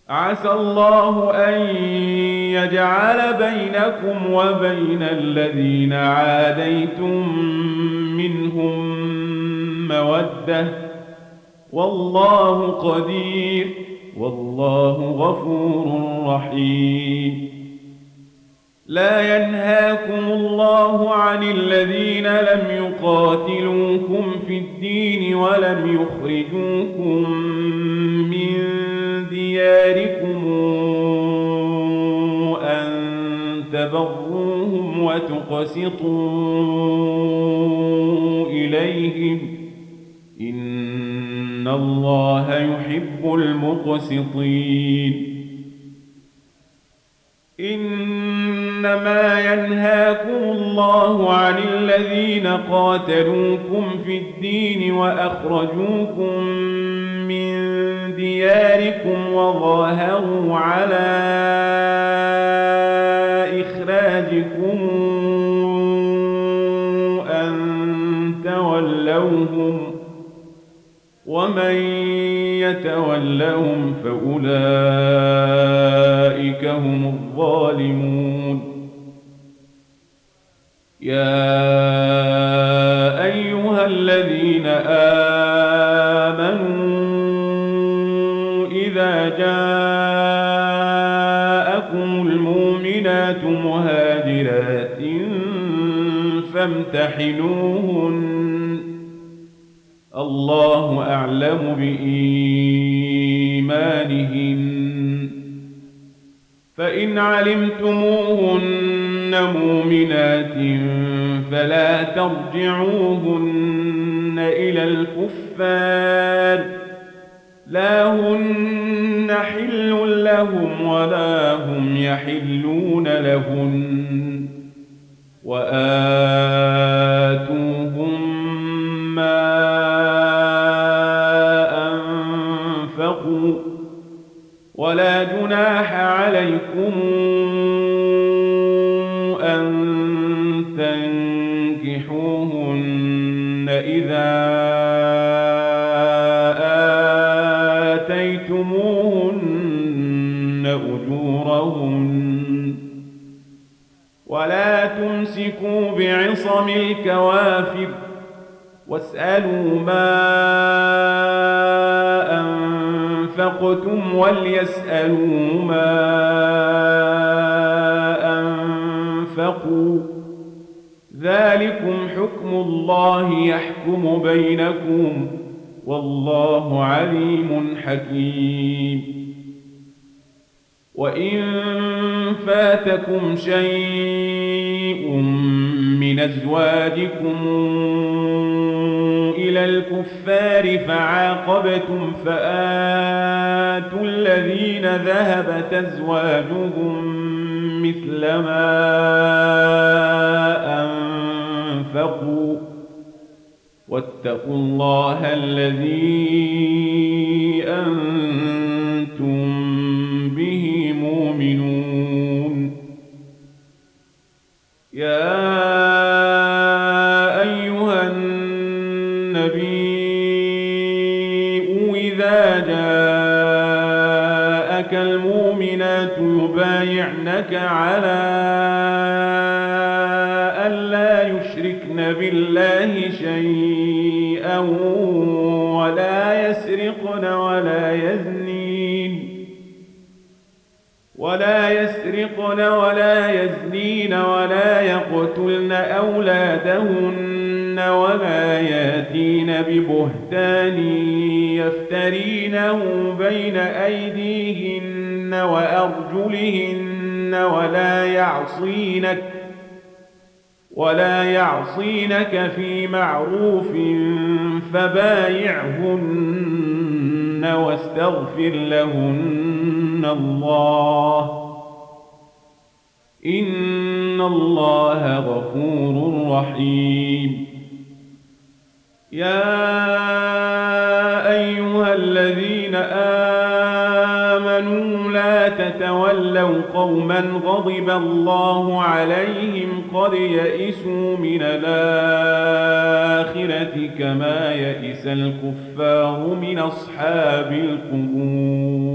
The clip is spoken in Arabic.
عسى الله أن يجعل بينكم وبين الذين عاديتم منهم مودة، والله قدير، والله غفور رحيم. لا ينهاكم الله عن الذين لم يقاتلوكم في الدين ولم يخرجوكم من دياركم أن تبروهم وتقسطوا إليهم، إن الله يحب المقسطين. إنما ينهاكم الله عن الذين قاتلوكم في الدين وأخرجوكم من دياركم وظاهروا على إخراجكم أن تولوهم، ومن يتولهم فأولئك هم الظالمون. يا أيها الذين آمنوا إذا جاءكم المؤمنات مهاجرات فامتحنوهن، الله أعلم بإيمانهن، فإن علمتموهن مؤمنات فلا ترجعوهن إلى الكفار، لا هن حل لهم ولا هم يحلون لهن، وآتوهم ما أنفقوا، ولا جناح عليكم أن تنكحوهن إذا آتيتموهن أجورهن، ولا تمسكوا بعصم الكوافر، واسألوا ما أنفقتم وليسألوا ما أنفقوا، ذلكم حكم الله يحكم بينكم، والله عليم حكيم. وإن فاتكم شيء من أزواجكم إلى الكفار فعاقبتم فآتوا الذين ذهبت أزواجهم مثل ما أنفقوا، واتقوا الله الذي أنتم به مؤمنون. يا أيها النبي إذا جاءك المؤمنات يبايعنك على ألا يشركن بالله شيئا ولا يسرقن ولا يزنين ولا يقتلن أولادهن ولا ياتين ببهتان يفترينه بين أيديهن وأرجلهن ولا يعصينك في معروف فبايعهن واستغفر لهن الله، إن الله غفور رحيم. يا أيها الذين آمنوا لا تتولوا قوما غضب الله عليهم قد يئسوا من الآخرة كما يئس الكفار من أصحاب القبور.